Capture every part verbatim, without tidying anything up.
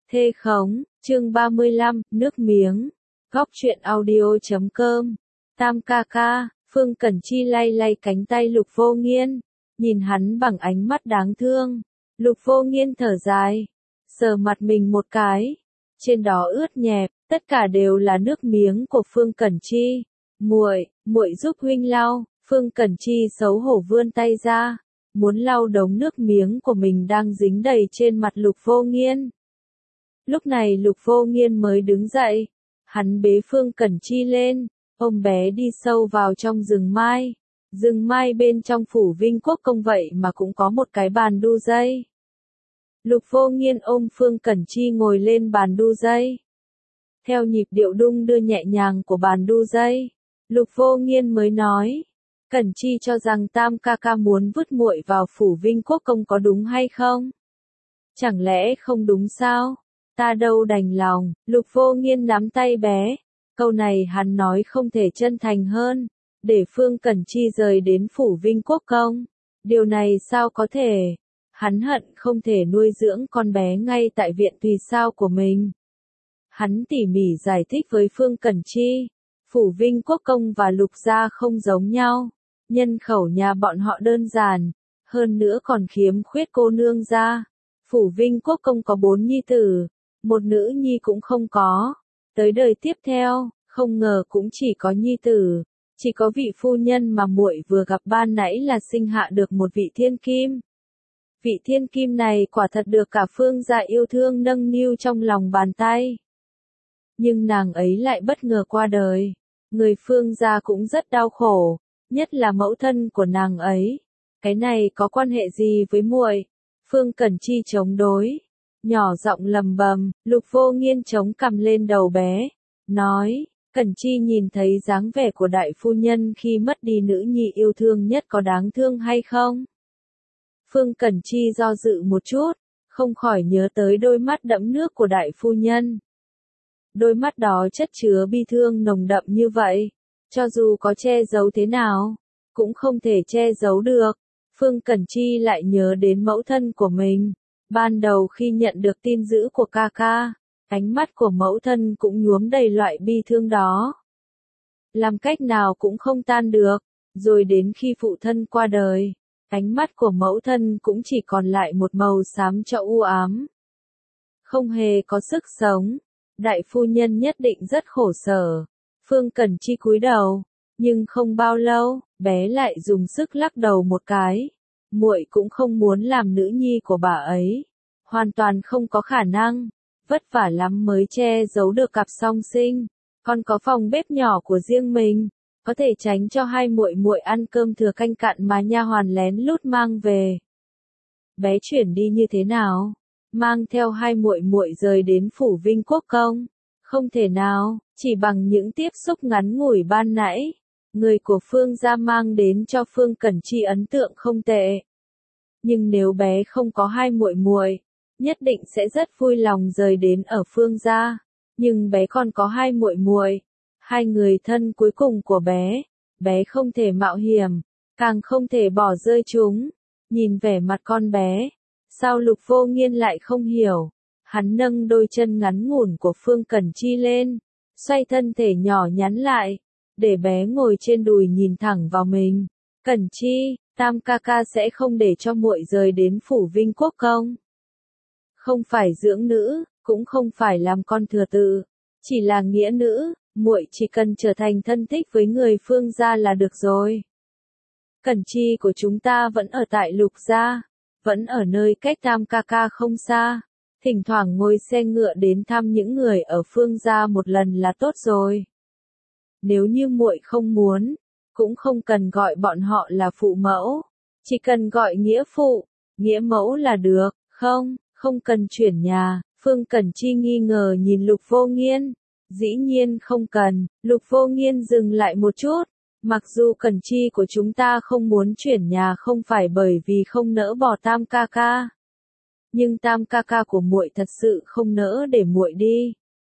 Thê khống, chương ba mươi lăm, nước miếng. Góc truyện audio chấm com. Tam ca ca, Phương Cẩn Chi lay lay cánh tay Lục Vô Nghiên, nhìn hắn bằng ánh mắt đáng thương. Lục Vô Nghiên thở dài, sờ mặt mình một cái, trên đó ướt nhẹp, tất cả đều là nước miếng của Phương Cẩn Chi. Muội, muội giúp huynh lau. Phương Cẩn Chi xấu hổ vươn tay ra, muốn lau đống nước miếng của mình đang dính đầy trên mặt Lục Vô Nghiên. Lúc này Lục Vô Nghiên mới đứng dậy, hắn bế Phương Cẩn Chi lên, ôm bé đi sâu vào trong rừng mai. Rừng mai bên trong phủ Vinh Quốc công vậy mà cũng có một cái bàn đu dây. Lục Vô Nghiên ôm Phương Cẩn Chi ngồi lên bàn đu dây. Theo nhịp điệu đung đưa nhẹ nhàng của bàn đu dây, Lục Vô Nghiên mới nói, Cẩn Chi cho rằng Tam ca ca muốn vứt muội vào phủ Vinh Quốc công có đúng hay không? Chẳng lẽ không đúng sao? Ta đâu đành lòng. Lục Vô Nghiên nắm tay bé. Câu này hắn nói không thể chân thành hơn. Để Phương Cẩn Chi rời đến phủ Vinh Quốc công. Điều này sao có thể? Hắn hận không thể nuôi dưỡng con bé ngay tại viện tùy sao của mình. Hắn tỉ mỉ giải thích với Phương Cẩn Chi. Phủ Vinh Quốc công và Lục gia không giống nhau. Nhân khẩu nhà bọn họ đơn giản. Hơn nữa còn khiếm khuyết cô nương gia. Phủ Vinh Quốc công có bốn nhi tử. Một nữ nhi cũng không có. Tới đời tiếp theo, không ngờ cũng chỉ có nhi tử. Chỉ có vị phu nhân mà muội vừa gặp ban nãy là sinh hạ được một vị thiên kim. Vị thiên kim này quả thật được cả Phương gia yêu thương nâng niu trong lòng bàn tay. Nhưng nàng ấy lại bất ngờ qua đời. Người Phương gia cũng rất đau khổ, nhất là mẫu thân của nàng ấy. Cái này có quan hệ gì với muội? Phương Cẩn Chi chống đối, nhỏ giọng lầm bầm. Lục Vô Nghiên chống cằm lên đầu bé, nói, Cẩn Chi nhìn thấy dáng vẻ của đại phu nhân khi mất đi nữ nhi yêu thương nhất có đáng thương hay không? Phương Cẩn Chi do dự một chút, không khỏi nhớ tới đôi mắt đẫm nước của đại phu nhân. Đôi mắt đó chất chứa bi thương nồng đậm như vậy, cho dù có che giấu thế nào, cũng không thể che giấu được. Phương Cẩn Chi lại nhớ đến mẫu thân của mình. Ban đầu khi nhận được tin dữ của ca ca, ánh mắt của mẫu thân cũng nhuốm đầy loại bi thương đó. Làm cách nào cũng không tan được, rồi đến khi phụ thân qua đời, ánh mắt của mẫu thân cũng chỉ còn lại một màu xám cho u ám. Không hề có sức sống, đại phu nhân nhất định rất khổ sở. Phương Cẩn Chi cúi đầu, nhưng không bao lâu, bé lại dùng sức lắc đầu một cái. Muội cũng không muốn làm nữ nhi của bà ấy, hoàn toàn không có khả năng, vất vả lắm mới che giấu được cặp song sinh, còn có phòng bếp nhỏ của riêng mình, có thể tránh cho hai muội muội ăn cơm thừa canh cặn mà nha hoàn lén lút mang về. Bé chuyển đi như thế nào? Mang theo hai muội muội rời đến phủ Vinh Quốc công? Không thể nào, chỉ bằng những tiếp xúc ngắn ngủi ban nãy. Người của Phương gia mang đến cho Phương Cẩn Chi ấn tượng không tệ. Nhưng nếu bé không có hai muội muội, nhất định sẽ rất vui lòng rời đến ở Phương gia. Nhưng bé còn có hai muội muội, hai người thân cuối cùng của bé, bé không thể mạo hiểm, càng không thể bỏ rơi chúng. Nhìn vẻ mặt con bé, sao Lục Vô Nghiên lại không hiểu? Hắn nâng đôi chân ngắn ngủn của Phương Cẩn Chi lên, xoay thân thể nhỏ nhắn lại, để bé ngồi trên đùi nhìn thẳng vào mình. Cẩn Chi, Tam ca ca sẽ không để cho muội rời đến phủ Vinh Quốc công. Không phải dưỡng nữ, cũng không phải làm con thừa tự, chỉ là nghĩa nữ, muội chỉ cần trở thành thân thích với người Phương gia là được rồi. Cẩn Chi của chúng ta vẫn ở tại Lục gia, vẫn ở nơi cách Tam ca ca không xa, thỉnh thoảng ngồi xe ngựa đến thăm những người ở Phương gia một lần là tốt rồi. Nếu như muội không muốn, cũng không cần gọi bọn họ là phụ mẫu, chỉ cần gọi nghĩa phụ, nghĩa mẫu là được, không, không cần chuyển nhà. Phương Cẩn Chi nghi ngờ nhìn Lục Vô Nghiên, dĩ nhiên không cần. Lục Vô Nghiên dừng lại một chút, mặc dù Cẩn Chi của chúng ta không muốn chuyển nhà không phải bởi vì không nỡ bỏ Tam ca ca, nhưng Tam ca ca của muội thật sự không nỡ để muội đi.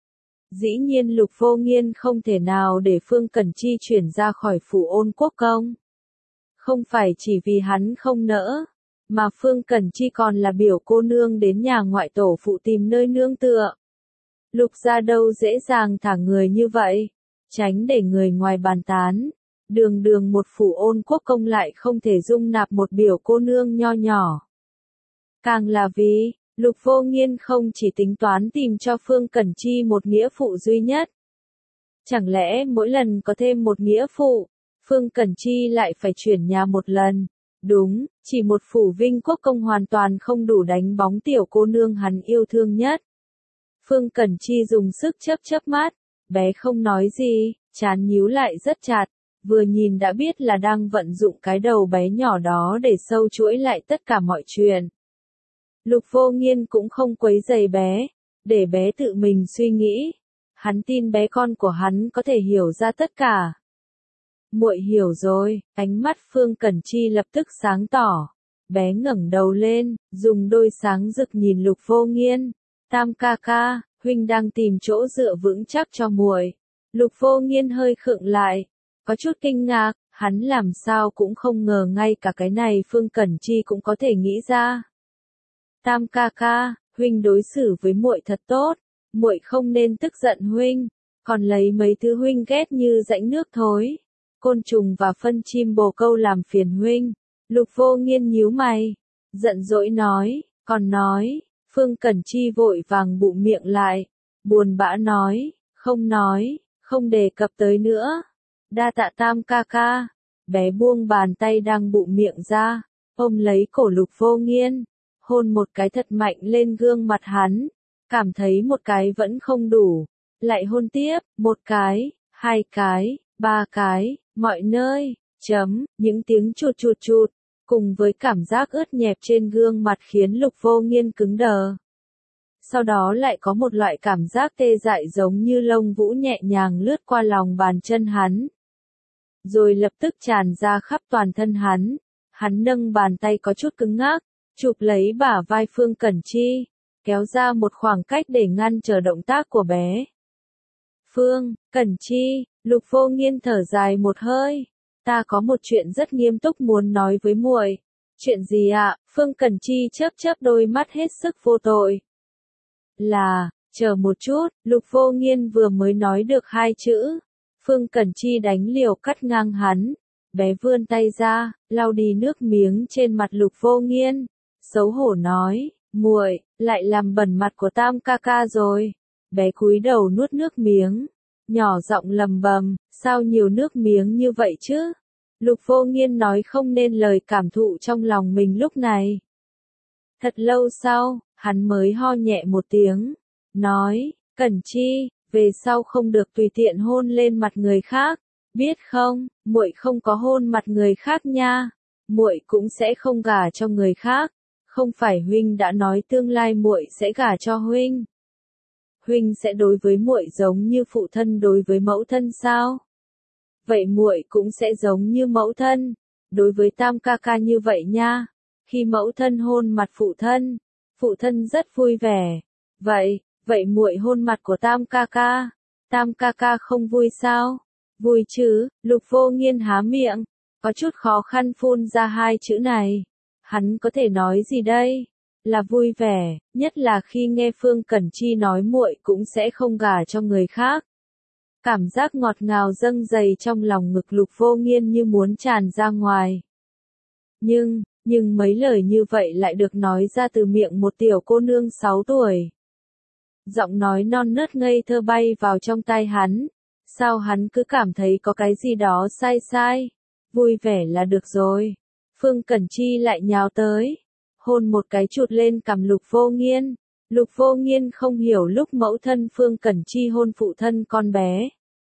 Dĩ nhiên Lục Vô Nghiên không thể nào để Phương Cẩn Chi chuyển ra khỏi phủ Ôn Quốc công. Không phải chỉ vì hắn không nỡ, mà Phương Cẩn Chi còn là biểu cô nương đến nhà ngoại tổ phụ tìm nơi nương tựa. Lục gia đâu dễ dàng thả người như vậy, tránh để người ngoài bàn tán. Đường đường một phủ Ôn Quốc công lại không thể dung nạp một biểu cô nương nho nhỏ. Càng là vì, Lục Vô Nghiên không chỉ tính toán tìm cho Phương Cẩn Chi một nghĩa phụ duy nhất. Chẳng lẽ mỗi lần có thêm một nghĩa phụ, Phương Cẩn Chi lại phải chuyển nhà một lần? Đúng, chỉ một phủ Vinh Quốc công hoàn toàn không đủ đánh bóng tiểu cô nương hắn yêu thương nhất. Phương Cẩn Chi dùng sức chớp chớp mắt, bé không nói gì, trán nhíu lại rất chặt, vừa nhìn đã biết là đang vận dụng cái đầu bé nhỏ đó để sâu chuỗi lại tất cả mọi chuyện. Lục Vô Nghiên cũng không quấy rầy bé, để bé tự mình suy nghĩ. Hắn tin bé con của hắn có thể hiểu ra tất cả. Muội hiểu rồi, ánh mắt Phương Cẩn Chi lập tức sáng tỏ. Bé ngẩng đầu lên, dùng đôi sáng rực nhìn Lục Vô Nghiên. Tam ca ca, huynh đang tìm chỗ dựa vững chắc cho muội. Lục Vô Nghiên hơi khựng lại, có chút kinh ngạc, hắn làm sao cũng không ngờ ngay cả cái này Phương Cẩn Chi cũng có thể nghĩ ra. Tam ca ca, huynh đối xử với muội thật tốt, muội không nên tức giận huynh, còn lấy mấy thứ huynh ghét như rãnh nước thối, côn trùng và phân chim bồ câu làm phiền huynh. Lục Vô Nghiên nhíu mày, giận dỗi nói, còn nói. Phương Cẩn Chi vội vàng bụm miệng lại, buồn bã nói, không nói, không đề cập tới nữa. Đa tạ Tam ca ca. Bé buông bàn tay đang bụm miệng ra, ôm lấy cổ Lục Vô Nghiên, hôn một cái thật mạnh lên gương mặt hắn, cảm thấy một cái vẫn không đủ, lại hôn tiếp, một cái, hai cái, ba cái, mọi nơi, chấm, những tiếng chụt chụt chụt, cùng với cảm giác ướt nhẹp trên gương mặt khiến Lục Vô Nghiên cứng đờ. Sau đó lại có một loại cảm giác tê dại giống như lông vũ nhẹ nhàng lướt qua lòng bàn chân hắn. Rồi lập tức tràn ra khắp toàn thân hắn. Hắn nâng bàn tay có chút cứng ngắc, chụp lấy bả vai Phương Cẩn Chi, kéo ra một khoảng cách để ngăn trở động tác của bé. Phương Cẩn Chi, Lục Vô Nghiên thở dài một hơi. Ta có một chuyện rất nghiêm túc muốn nói với muội. Chuyện gì ạ? Phương Cẩn Chi chớp chớp đôi mắt hết sức vô tội. Là, chờ một chút, Lục Vô Nghiên vừa mới nói được hai chữ. Phương Cẩn Chi đánh liều cắt ngang hắn. Bé vươn tay ra, lau đi nước miếng trên mặt Lục Vô Nghiên. Xấu hổ nói, muội, lại làm bẩn mặt của Tam ca ca rồi. Bé cúi đầu nuốt nước miếng. Nhỏ giọng lầm bầm, sao nhiều nước miếng như vậy chứ? Lục Vô Nghiên nói không nên lời cảm thụ trong lòng mình lúc này. Thật lâu sau, hắn mới ho nhẹ một tiếng, nói, Cẩn Chi, về sau không được tùy tiện hôn lên mặt người khác, biết không? Muội không có hôn mặt người khác nha, muội cũng sẽ không gả cho người khác, không phải huynh đã nói tương lai muội sẽ gả cho huynh. Huynh sẽ đối với muội giống như phụ thân đối với mẫu thân sao? Vậy muội cũng sẽ giống như mẫu thân, đối với Tam ca ca như vậy nha. Khi mẫu thân hôn mặt phụ thân, phụ thân rất vui vẻ. Vậy, vậy muội hôn mặt của Tam ca ca, Tam ca ca không vui sao? Vui chứ? Lục Vô Nghiên há miệng, có chút khó khăn phun ra hai chữ này. Hắn có thể nói gì đây? Là vui vẻ, nhất là khi nghe Phương Cẩn Chi nói muội cũng sẽ không gả cho người khác. Cảm giác ngọt ngào dâng dày trong lòng ngực Lục Vô Nghiên như muốn tràn ra ngoài. Nhưng, nhưng mấy lời như vậy lại được nói ra từ miệng một tiểu cô nương sáu tuổi. Giọng nói non nớt ngây thơ bay vào trong tai hắn. Sao hắn cứ cảm thấy có cái gì đó sai sai? Vui vẻ là được rồi. Phương Cẩn Chi lại nhào tới, hôn một cái chụt lên cằm Lục Vô Nghiên. Lục Vô Nghiên không hiểu lúc mẫu thân Phương Cẩn Chi hôn phụ thân con bé.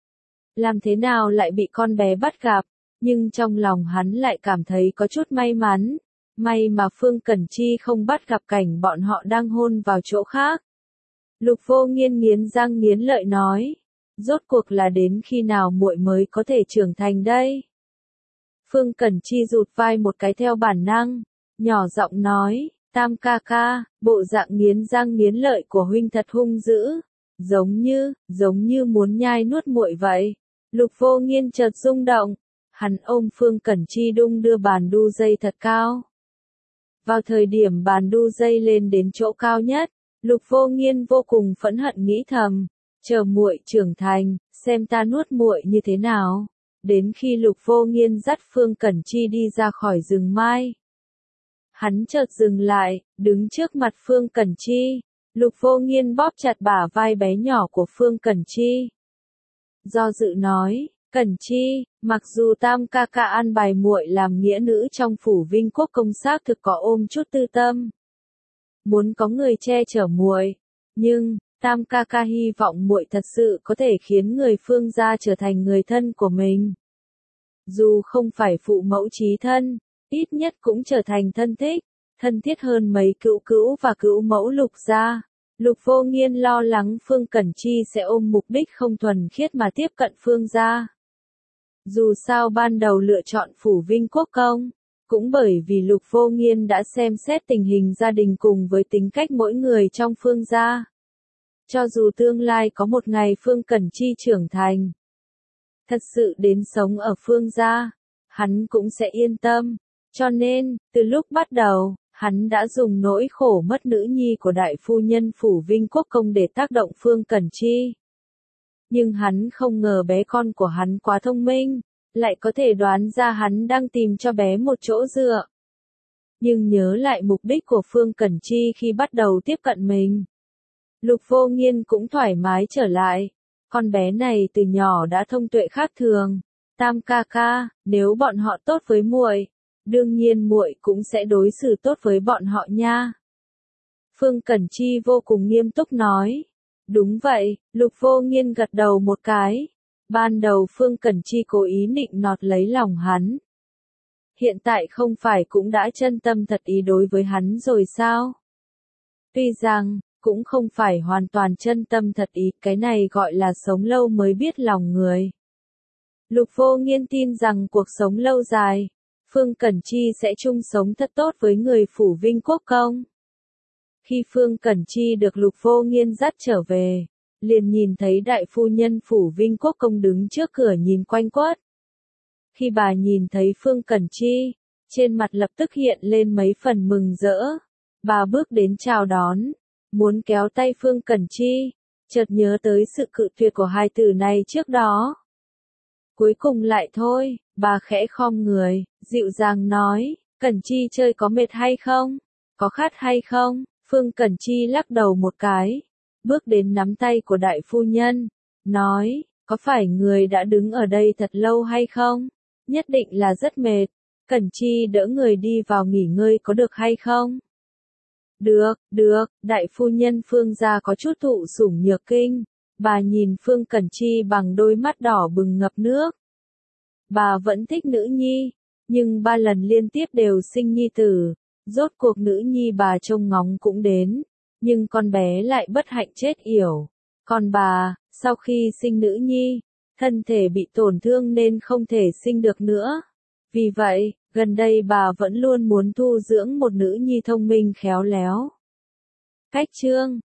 Làm thế nào lại bị con bé bắt gặp, nhưng trong lòng hắn lại cảm thấy có chút may mắn. May mà Phương Cẩn Chi không bắt gặp cảnh bọn họ đang hôn vào chỗ khác. Lục Vô Nghiên nghiến răng nghiến lợi nói, rốt cuộc là đến khi nào muội mới có thể trưởng thành đây? Phương Cẩn Chi rụt vai một cái theo bản năng, nhỏ giọng nói, Tam ca ca, bộ dạng nghiến răng nghiến lợi của huynh thật hung dữ, giống như, giống như muốn nhai nuốt muội vậy. Lục Vô Nghiên chợt rung động, hắn ôm Phương Cẩn Chi đung đưa bàn đu dây thật cao. Vào thời điểm bàn đu dây lên đến chỗ cao nhất, Lục Vô Nghiên vô cùng phẫn hận nghĩ thầm, chờ muội trưởng thành, xem ta nuốt muội như thế nào. Đến khi Lục Vô Nghiên dắt Phương Cẩn Chi đi ra khỏi rừng mai, hắn chợt dừng lại, đứng trước mặt Phương Cẩn Chi. Lục Vô Nghiên bóp chặt bả vai bé nhỏ của Phương Cẩn Chi. Do dự nói, Cẩn Chi, mặc dù Tam ca ca an bài muội làm nghĩa nữ trong phủ Vinh Quốc công xác thực có ôm chút tư tâm, muốn có người che chở muội, nhưng Tam ca ca hy vọng muội thật sự có thể khiến người Phương gia trở thành người thân của mình. Dù không phải phụ mẫu chí thân, ít nhất cũng trở thành thân thích, thân thiết hơn mấy cữu cữu và cữu mẫu Lục gia. Lục Vô Nghiên lo lắng Phương Cẩn Chi sẽ ôm mục đích không thuần khiết mà tiếp cận Phương gia. Dù sao ban đầu lựa chọn phủ Vinh Quốc công, cũng bởi vì Lục Vô Nghiên đã xem xét tình hình gia đình cùng với tính cách mỗi người trong Phương gia. Cho dù tương lai có một ngày Phương Cẩn Chi trưởng thành, thật sự đến sống ở Phương gia, hắn cũng sẽ yên tâm. Cho nên, từ lúc bắt đầu, hắn đã dùng nỗi khổ mất nữ nhi của đại phu nhân phủ Vinh Quốc công để tác động Phương Cẩn Chi. Nhưng hắn không ngờ bé con của hắn quá thông minh, lại có thể đoán ra hắn đang tìm cho bé một chỗ dựa. Nhưng nhớ lại mục đích của Phương Cẩn Chi khi bắt đầu tiếp cận mình, Lục Vô Nghiên cũng thoải mái trở lại. Con bé này từ nhỏ đã thông tuệ khác thường. Tam ca ca, nếu bọn họ tốt với muội, đương nhiên muội cũng sẽ đối xử tốt với bọn họ nha. Phương Cẩn Chi vô cùng nghiêm túc nói. Đúng vậy, Lục Vô Nghiên gật đầu một cái. Ban đầu Phương Cẩn Chi cố ý nịnh nọt lấy lòng hắn. Hiện tại không phải cũng đã chân tâm thật ý đối với hắn rồi sao? Tuy rằng, cũng không phải hoàn toàn chân tâm thật ý, cái này gọi là sống lâu mới biết lòng người. Lục Vô Nghiên tin rằng cuộc sống lâu dài, Phương Cẩn Chi sẽ chung sống thật tốt với người phủ Vinh Quốc công. Khi Phương Cẩn Chi được Lục Vô Nghiên dắt trở về, liền nhìn thấy đại phu nhân phủ Vinh Quốc công đứng trước cửa nhìn quanh quất. Khi bà nhìn thấy Phương Cẩn Chi, trên mặt lập tức hiện lên mấy phần mừng rỡ. Bà bước đến chào đón, muốn kéo tay Phương Cẩn Chi, chợt nhớ tới sự cự tuyệt của hai tử này trước đó. Cuối cùng lại thôi, bà khẽ khom người, dịu dàng nói, Cẩn Chi chơi có mệt hay không? Có khát hay không? Phương Cẩn Chi lắc đầu một cái, bước đến nắm tay của đại phu nhân, nói, có phải người đã đứng ở đây thật lâu hay không? Nhất định là rất mệt. Cẩn Chi đỡ người đi vào nghỉ ngơi có được hay không? Được, được, đại phu nhân Phương gia có chút thụ sủng nhược kinh. Bà nhìn Phương Cẩn Chi bằng đôi mắt đỏ bừng ngập nước. Bà vẫn thích nữ nhi, nhưng ba lần liên tiếp đều sinh nhi tử. Rốt cuộc nữ nhi bà trông ngóng cũng đến, nhưng con bé lại bất hạnh chết yểu. Còn bà, sau khi sinh nữ nhi, thân thể bị tổn thương nên không thể sinh được nữa. Vì vậy, gần đây bà vẫn luôn muốn thu dưỡng một nữ nhi thông minh khéo léo. Cách chương